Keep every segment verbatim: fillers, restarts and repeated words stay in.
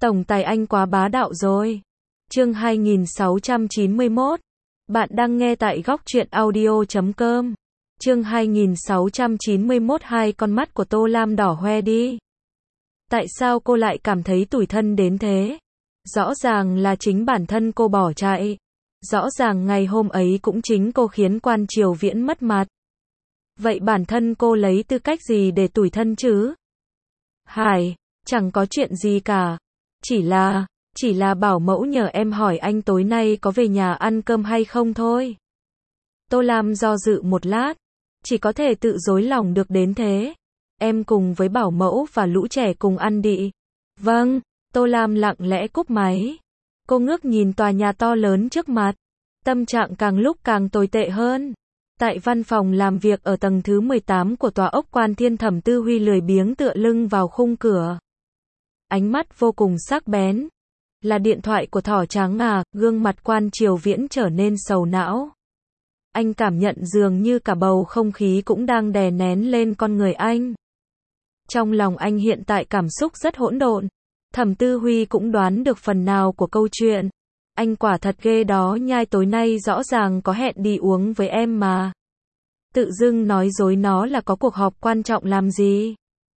Tổng tài anh quá bá đạo rồi. Chương hai nghìn sáu trăm chín mươi mốt. Bạn đang nghe tại góc truyện audio chấm com. Chương hai nghìn sáu trăm chín mươi mốt. Hai con mắt của Tô Lam đỏ hoe đi. Tại sao cô lại cảm thấy tủi thân đến thế? Rõ ràng là chính bản thân cô bỏ chạy. Rõ ràng ngày hôm ấy cũng chính cô khiến Quan Triều Viễn mất mặt. Vậy bản thân cô lấy tư cách gì để tủi thân chứ? Hải, chẳng có chuyện gì cả. Chỉ là, chỉ là bảo mẫu nhờ em hỏi anh tối nay có về nhà ăn cơm hay không thôi. Tô Lam do dự một lát, chỉ có thể tự dối lòng được đến thế. Em cùng với bảo mẫu và lũ trẻ cùng ăn đi. Vâng, Tô Lam lặng lẽ cúp máy. Cô ngước nhìn tòa nhà to lớn trước mặt. Tâm trạng càng lúc càng tồi tệ hơn. Tại văn phòng làm việc ở tầng thứ mười tám của tòa ốc Quan Thiên, Thẩm Tư Huy lười biếng tựa lưng vào khung cửa. Ánh mắt vô cùng sắc bén. Là điện thoại của thỏ trắng à? Gương mặt Quan Triều Viễn trở nên sầu não. Anh cảm nhận dường như cả bầu không khí cũng đang đè nén lên con người anh. Trong lòng anh hiện tại cảm xúc rất hỗn độn. Thẩm Tư Huy cũng đoán được phần nào của câu chuyện. Anh quả thật ghê đó, nhai tối nay rõ ràng có hẹn đi uống với em mà. Tự dưng nói dối nó là có cuộc họp quan trọng làm gì?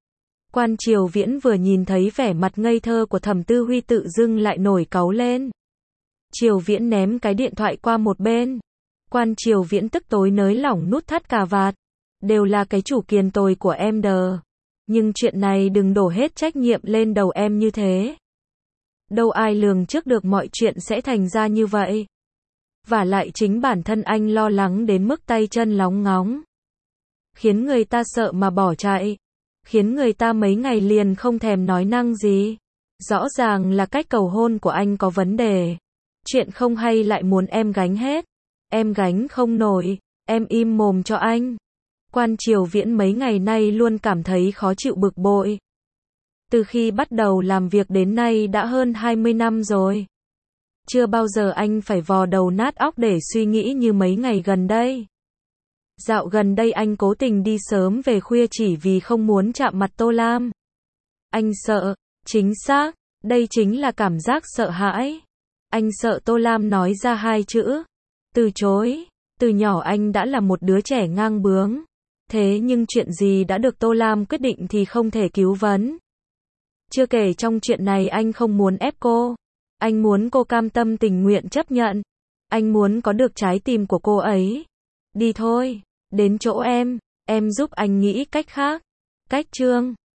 Quan Triều Viễn vừa nhìn thấy vẻ mặt ngây thơ của Thẩm Tư Huy tự dưng lại nổi cáu lên. Triều Viễn ném cái điện thoại qua một bên. Quan Triều Viễn tức tối nới lỏng nút thắt cà vạt. Đều là cái chủ kiền tồi của em đờ. Nhưng chuyện này đừng đổ hết trách nhiệm lên đầu em như thế. Đâu ai lường trước được mọi chuyện sẽ thành ra như vậy. Vả lại chính bản thân anh lo lắng đến mức tay chân lóng ngóng. Khiến người ta sợ mà bỏ chạy. Khiến người ta mấy ngày liền không thèm nói năng gì. Rõ ràng là cách cầu hôn của anh có vấn đề. Chuyện không hay lại muốn em gánh hết. Em gánh không nổi, em im mồm cho anh. Quan Triều Viễn mấy ngày nay luôn cảm thấy khó chịu bực bội. Từ khi bắt đầu làm việc đến nay đã hơn hai mươi năm rồi. Chưa bao giờ anh phải vò đầu nát óc để suy nghĩ như mấy ngày gần đây. Dạo gần đây anh cố tình đi sớm về khuya chỉ vì không muốn chạm mặt Tô Lam. Anh sợ, chính xác, đây chính là cảm giác sợ hãi. Anh sợ Tô Lam nói ra hai chữ từ chối. Từ nhỏ anh đã là một đứa trẻ ngang bướng. Thế nhưng chuyện gì đã được Tô Lam quyết định thì không thể cứu vấn. Chưa kể trong chuyện này anh không muốn ép cô. Anh muốn cô cam tâm tình nguyện chấp nhận. Anh muốn có được trái tim của cô ấy. Đi thôi, đến chỗ em, em giúp anh nghĩ cách khác. Cách chương